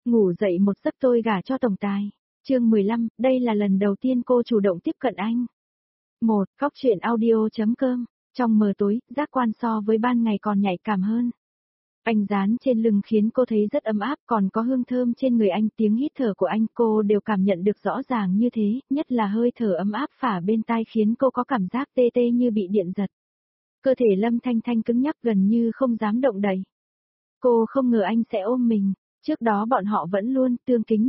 Ngủ dậy một giấc tôi gả cho tổng tài. Chương 15, đây là lần đầu tiên cô chủ động tiếp cận anh. 1. Góc truyện audio.com. Trong mờ tối, giác quan so với ban ngày còn nhạy cảm hơn. Anh dán trên lưng khiến cô thấy rất ấm áp, còn có hương thơm trên người anh, tiếng hít thở của anh cô đều cảm nhận được rõ ràng như thế, nhất là hơi thở ấm áp phả bên tai khiến cô có cảm giác tê tê như bị điện giật. Cơ thể Lâm Thanh Thanh cứng nhắc gần như không dám động đậy. Cô không ngờ anh sẽ ôm mình, trước đó bọn họ vẫn luôn tương kính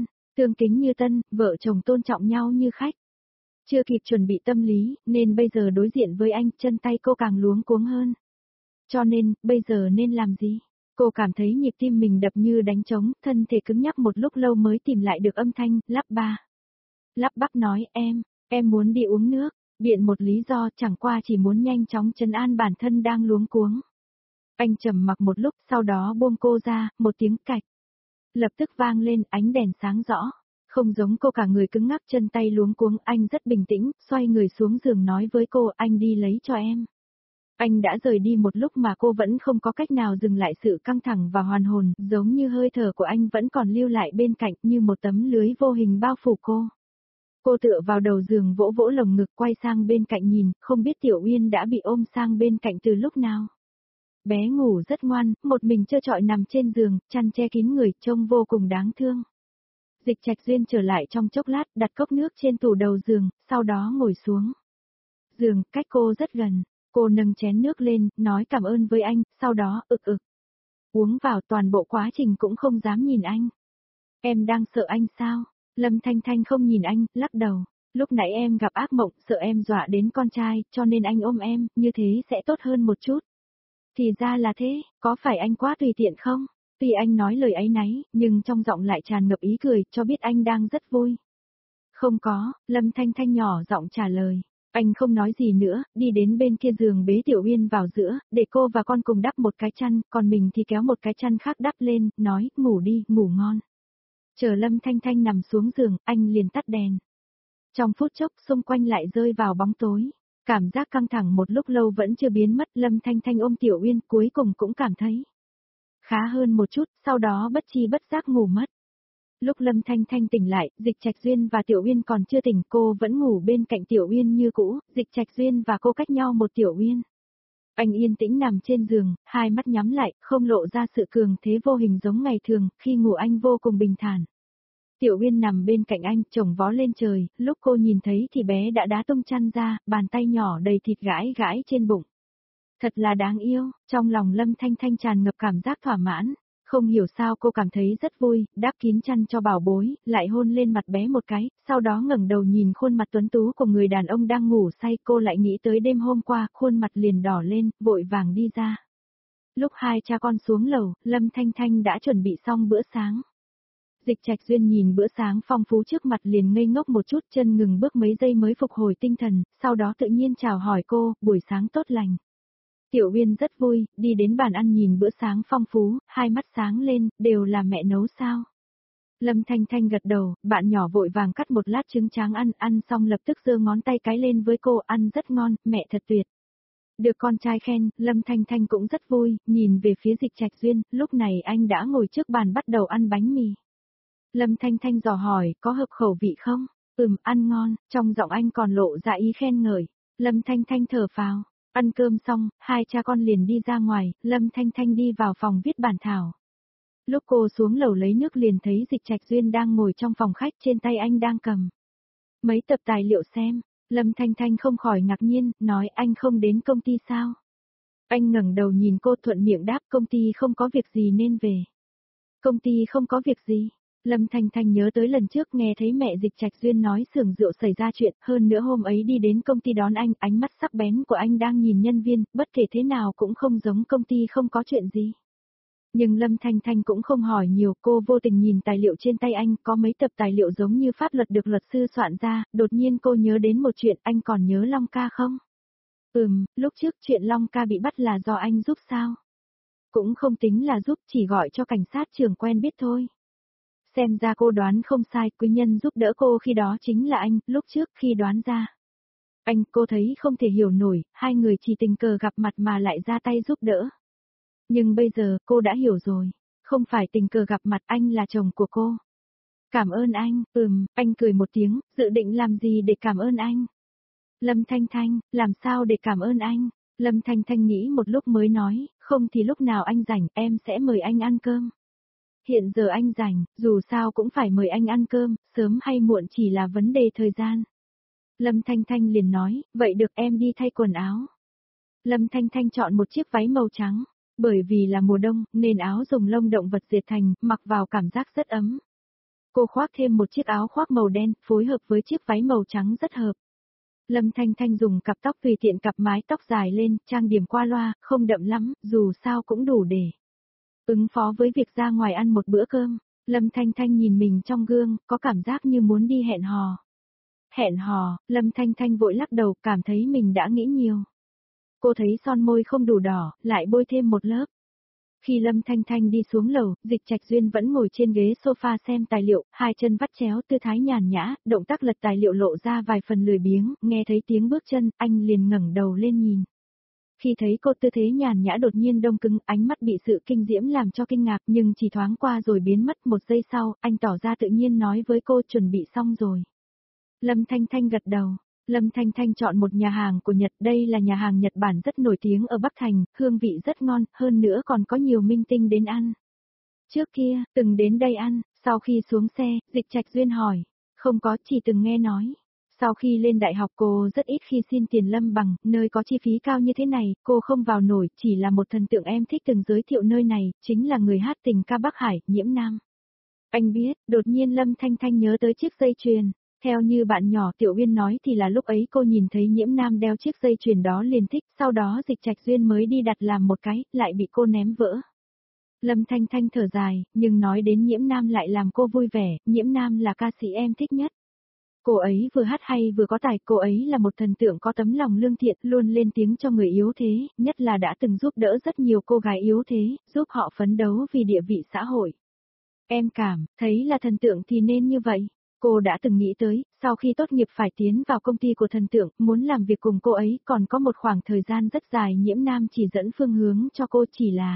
như tân, vợ chồng tôn trọng nhau như khách. Chưa kịp chuẩn bị tâm lý, nên bây giờ đối diện với anh, chân tay cô càng luống cuống hơn. Cho nên, bây giờ nên làm gì? Cô cảm thấy nhịp tim mình đập như đánh trống, thân thể cứng nhắc một lúc lâu mới tìm lại được âm thanh, lắp bắp nói em muốn đi uống nước, biện một lý do chẳng qua chỉ muốn nhanh chóng trấn an bản thân đang luống cuống. Anh trầm mặc một lúc sau đó buông cô ra, một tiếng cạch. Lập tức vang lên ánh đèn sáng rõ. Không giống cô cả người cứng ngắc chân tay luống cuống, anh rất bình tĩnh, xoay người xuống giường nói với cô anh đi lấy cho em. Anh đã rời đi một lúc mà cô vẫn không có cách nào dừng lại sự căng thẳng và hoàn hồn, giống như hơi thở của anh vẫn còn lưu lại bên cạnh như một tấm lưới vô hình bao phủ cô. Cô tựa vào đầu giường vỗ vỗ lồng ngực quay sang bên cạnh nhìn, không biết Tiểu Uyên đã bị ôm sang bên cạnh từ lúc nào. Bé ngủ rất ngoan, một mình trơ trọi nằm trên giường, chăn che kín người, trông vô cùng đáng thương. Dịch Trạch Duyên trở lại trong chốc lát, đặt cốc nước trên tủ đầu giường, sau đó ngồi xuống. Giường, cách cô rất gần, cô nâng chén nước lên, nói cảm ơn với anh, sau đó, uống vào, toàn bộ quá trình cũng không dám nhìn anh. Em đang sợ anh sao? Lâm Thanh Thanh không nhìn anh, lắc đầu. Lúc nãy em gặp ác mộng, sợ em dọa đến con trai, cho nên anh ôm em, như thế sẽ tốt hơn một chút. Thì ra là thế, có phải anh quá tùy tiện không? Tuy anh nói lời áy náy, nhưng trong giọng lại tràn ngập ý cười, cho biết anh đang rất vui. Không có, Lâm Thanh Thanh nhỏ giọng trả lời. Anh không nói gì nữa, đi đến bên kia giường bế Tiểu Uyên vào giữa, để cô và con cùng đắp một cái chăn, còn mình thì kéo một cái chăn khác đắp lên, nói, ngủ đi, ngủ ngon. Chờ Lâm Thanh Thanh nằm xuống giường, anh liền tắt đèn. Trong phút chốc, xung quanh lại rơi vào bóng tối. Cảm giác căng thẳng một lúc lâu vẫn chưa biến mất, Lâm Thanh Thanh ôm Tiểu Uyên cuối cùng cũng cảm thấy khá hơn một chút, sau đó bất chi bất giác ngủ mất. Lúc Lâm Thanh Thanh tỉnh lại, Dịch Trạch Duyên và Tiểu Uyên còn chưa tỉnh, cô vẫn ngủ bên cạnh Tiểu Uyên như cũ, Dịch Trạch Duyên và cô cách nhau một Tiểu Uyên. Anh yên tĩnh nằm trên giường, hai mắt nhắm lại, không lộ ra sự cường thế vô hình giống ngày thường, khi ngủ anh vô cùng bình thản. Tiểu Uyên nằm bên cạnh anh, chồng vó lên trời, lúc cô nhìn thấy thì bé đã đá tung chăn ra, bàn tay nhỏ đầy thịt gãi gãi trên bụng. Thật là đáng yêu, trong lòng Lâm Thanh Thanh tràn ngập cảm giác thỏa mãn, không hiểu sao cô cảm thấy rất vui, đáp kín chăn cho bảo bối, lại hôn lên mặt bé một cái, sau đó ngẩng đầu nhìn khuôn mặt tuấn tú của người đàn ông đang ngủ say, cô lại nghĩ tới đêm hôm qua, khuôn mặt liền đỏ lên, vội vàng đi ra. Lúc hai cha con xuống lầu, Lâm Thanh Thanh đã chuẩn bị xong bữa sáng. Dịch Trạch Duyên nhìn bữa sáng phong phú trước mặt liền ngây ngốc một chút, chân ngừng bước mấy giây mới phục hồi tinh thần, sau đó tự nhiên chào hỏi cô, buổi sáng tốt lành. Tiểu Uyên rất vui, đi đến bàn ăn nhìn bữa sáng phong phú, hai mắt sáng lên, đều là mẹ nấu sao? Lâm Thanh Thanh gật đầu, bạn nhỏ vội vàng cắt một lát trứng tráng ăn xong lập tức giơ ngón tay cái lên với cô, ăn rất ngon, mẹ thật tuyệt. Được con trai khen, Lâm Thanh Thanh cũng rất vui, nhìn về phía Dịch Trạch Duyên, lúc này anh đã ngồi trước bàn bắt đầu ăn bánh mì. Lâm Thanh Thanh dò hỏi, có hợp khẩu vị không? Ăn ngon, trong giọng anh còn lộ ra ý khen ngợi. Lâm Thanh Thanh thở phào. Ăn cơm xong, hai cha con liền đi ra ngoài, Lâm Thanh Thanh đi vào phòng viết bản thảo. Lúc cô xuống lầu lấy nước liền thấy Dịch Trạch Duyên đang ngồi trong phòng khách, trên tay anh đang cầm mấy tập tài liệu xem. Lâm Thanh Thanh không khỏi ngạc nhiên, nói anh không đến công ty sao? Anh ngẩng đầu nhìn cô thuận miệng đáp công ty không có việc gì nên về. Công ty không có việc gì? Lâm Thanh Thanh nhớ tới lần trước nghe thấy mẹ Dịch Trạch Duyên nói xưởng rượu xảy ra chuyện, hơn nữa hôm ấy đi đến công ty đón anh, ánh mắt sắc bén của anh đang nhìn nhân viên, bất kể thế nào cũng không giống công ty không có chuyện gì. Nhưng Lâm Thanh Thanh cũng không hỏi nhiều, cô vô tình nhìn tài liệu trên tay anh, có mấy tập tài liệu giống như pháp luật được luật sư soạn ra, đột nhiên cô nhớ đến một chuyện, anh còn nhớ Long Ca không? Lúc trước chuyện Long Ca bị bắt là do anh giúp sao? Cũng không tính là giúp, chỉ gọi cho cảnh sát trưởng quen biết thôi. Xem ra cô đoán không sai, quý nhân giúp đỡ cô khi đó chính là anh, lúc trước khi đoán ra. Anh, cô thấy không thể hiểu nổi, hai người chỉ tình cờ gặp mặt mà lại ra tay giúp đỡ. Nhưng bây giờ, cô đã hiểu rồi. Không phải tình cờ gặp mặt, anh là chồng của cô. Cảm ơn anh, anh cười một tiếng, dự định làm gì để cảm ơn anh? Lâm Thanh Thanh, làm sao để cảm ơn anh? Lâm Thanh Thanh nghĩ một lúc mới nói, không thì lúc nào anh rảnh em sẽ mời anh ăn cơm. Hiện giờ anh rảnh, dù sao cũng phải mời anh ăn cơm, sớm hay muộn chỉ là vấn đề thời gian. Lâm Thanh Thanh liền nói, vậy được em đi thay quần áo. Lâm Thanh Thanh chọn một chiếc váy màu trắng, bởi vì là mùa đông nên áo dùng lông động vật dệt thành, mặc vào cảm giác rất ấm. Cô khoác thêm một chiếc áo khoác màu đen, phối hợp với chiếc váy màu trắng rất hợp. Lâm Thanh Thanh dùng cặp tóc tùy tiện cặp mái tóc dài lên, trang điểm qua loa, không đậm lắm, dù sao cũng đủ để ứng phó với việc ra ngoài ăn một bữa cơm. Lâm Thanh Thanh nhìn mình trong gương, có cảm giác như muốn đi hẹn hò. Hẹn hò, Lâm Thanh Thanh vội lắc đầu, cảm thấy mình đã nghĩ nhiều. Cô thấy son môi không đủ đỏ, lại bôi thêm một lớp. Khi Lâm Thanh Thanh đi xuống lầu, Dịch Trạch Duyên vẫn ngồi trên ghế sofa xem tài liệu, hai chân vắt chéo tư thái nhàn nhã, động tác lật tài liệu lộ ra vài phần lười biếng, nghe thấy tiếng bước chân, anh liền ngẩng đầu lên nhìn. Khi thấy cô tư thế nhàn nhã đột nhiên đông cứng, ánh mắt bị sự kinh diễm làm cho kinh ngạc nhưng chỉ thoáng qua rồi biến mất. Một giây sau, anh tỏ ra tự nhiên nói với cô chuẩn bị xong rồi. Lâm Thanh Thanh gật đầu. Lâm Thanh Thanh chọn một nhà hàng của Nhật, đây là nhà hàng Nhật Bản rất nổi tiếng ở Bắc Thành, hương vị rất ngon, hơn nữa còn có nhiều minh tinh đến ăn. Trước kia, từng đến đây ăn, sau khi xuống xe, Dịch Trạch Duyên hỏi, không có, chỉ từng nghe nói. Sau khi lên đại học cô rất ít khi xin tiền Lâm Bằng, nơi có chi phí cao như thế này, cô không vào nổi, chỉ là một thần tượng em thích từng giới thiệu nơi này, chính là người hát tình ca Bắc Hải, Nhiễm Nam. Anh biết, đột nhiên Lâm Thanh Thanh nhớ tới chiếc dây chuyền. Theo như bạn nhỏ Tiểu Uyên nói thì là lúc ấy cô nhìn thấy Nhiễm Nam đeo chiếc dây chuyền đó liền thích, sau đó Dịch Trạch Duyên mới đi đặt làm một cái, lại bị cô ném vỡ. Lâm Thanh Thanh thở dài, nhưng nói đến Nhiễm Nam lại làm cô vui vẻ, Nhiễm Nam là ca sĩ em thích nhất. Cô ấy vừa hát hay vừa có tài, cô ấy là một thần tượng có tấm lòng lương thiện, luôn lên tiếng cho người yếu thế, nhất là đã từng giúp đỡ rất nhiều cô gái yếu thế, giúp họ phấn đấu vì địa vị xã hội. Em cảm thấy là thần tượng thì nên như vậy. Cô đã từng nghĩ tới, sau khi tốt nghiệp phải tiến vào công ty của thần tượng, muốn làm việc cùng cô ấy, còn có một khoảng thời gian rất dài Nhiễm Nam chỉ dẫn phương hướng cho cô,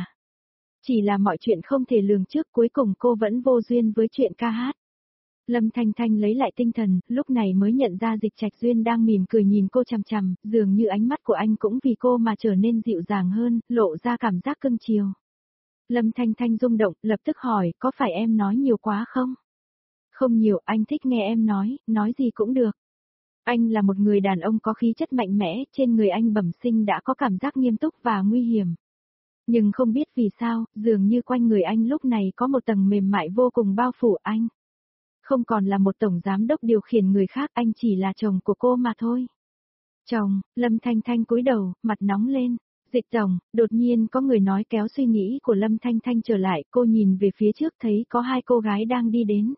chỉ là mọi chuyện không thể lường trước, cuối cùng cô vẫn vô duyên với chuyện ca hát. Lâm Thanh Thanh lấy lại tinh thần, lúc này mới nhận ra Dịch Trạch Duyên đang mỉm cười nhìn cô chằm chằm, dường như ánh mắt của anh cũng vì cô mà trở nên dịu dàng hơn, lộ ra cảm giác cưng chiều. Lâm Thanh Thanh rung động, lập tức hỏi, có phải em nói nhiều quá không? Không nhiều, anh thích nghe em nói gì cũng được. Anh là một người đàn ông có khí chất mạnh mẽ, trên người anh bẩm sinh đã có cảm giác nghiêm túc và nguy hiểm. Nhưng không biết vì sao, dường như quanh người anh lúc này có một tầng mềm mại vô cùng bao phủ anh. Không còn là một tổng giám đốc điều khiển người khác, anh chỉ là chồng của cô mà thôi. Chồng, Lâm Thanh Thanh cúi đầu, mặt nóng lên. Dịch chồng, đột nhiên có người nói kéo suy nghĩ của Lâm Thanh Thanh trở lại, cô nhìn về phía trước thấy có hai cô gái đang đi đến.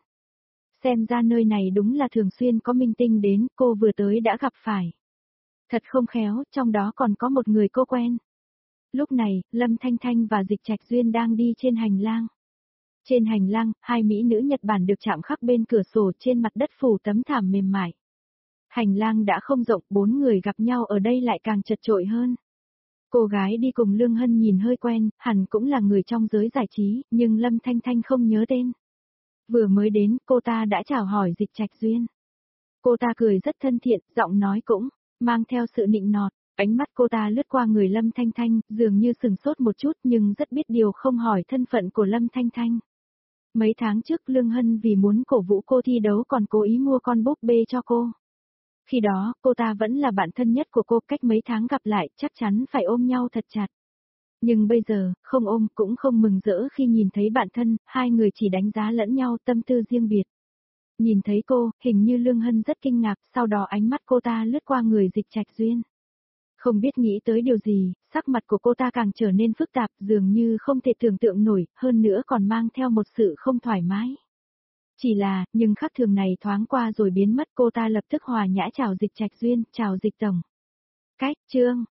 Xem ra nơi này đúng là thường xuyên có minh tinh đến, cô vừa tới đã gặp phải. Thật không khéo, trong đó còn có một người cô quen. Lúc này, Lâm Thanh Thanh và Dịch Trạch Duyên đang đi trên hành lang. Trên hành lang, hai mỹ nữ Nhật Bản được chạm khắc bên cửa sổ, trên mặt đất phủ tấm thảm mềm mại. Hành lang đã không rộng, bốn người gặp nhau ở đây lại càng chật chội hơn. Cô gái đi cùng Lương Hân nhìn hơi quen, hẳn cũng là người trong giới giải trí, nhưng Lâm Thanh Thanh không nhớ tên. Vừa mới đến, cô ta đã chào hỏi Dịch Trạch Duyên. Cô ta cười rất thân thiện, giọng nói cũng mang theo sự nịnh nọt. Ánh mắt cô ta lướt qua người Lâm Thanh Thanh, dường như sừng sốt một chút nhưng rất biết điều, không hỏi thân phận của Lâm Thanh Thanh. Mấy tháng trước Lương Hân vì muốn cổ vũ cô thi đấu còn cố ý mua con búp bê cho cô. Khi đó, cô ta vẫn là bạn thân nhất của cô, cách mấy tháng gặp lại chắc chắn phải ôm nhau thật chặt. Nhưng bây giờ, không ôm cũng không mừng rỡ khi nhìn thấy bạn thân, hai người chỉ đánh giá lẫn nhau, tâm tư riêng biệt. Nhìn thấy cô, hình như Lương Hân rất kinh ngạc, sau đó ánh mắt cô ta lướt qua người Dịch Trạch Duyên. Không biết nghĩ tới điều gì, sắc mặt của cô ta càng trở nên phức tạp, dường như không thể tưởng tượng nổi, hơn nữa còn mang theo một sự không thoải mái. Chỉ là, nhưng khác thường này thoáng qua rồi biến mất, cô ta lập tức hòa nhã chào Dịch Trạch Duyên, chào Dịch tổng. Cách, chương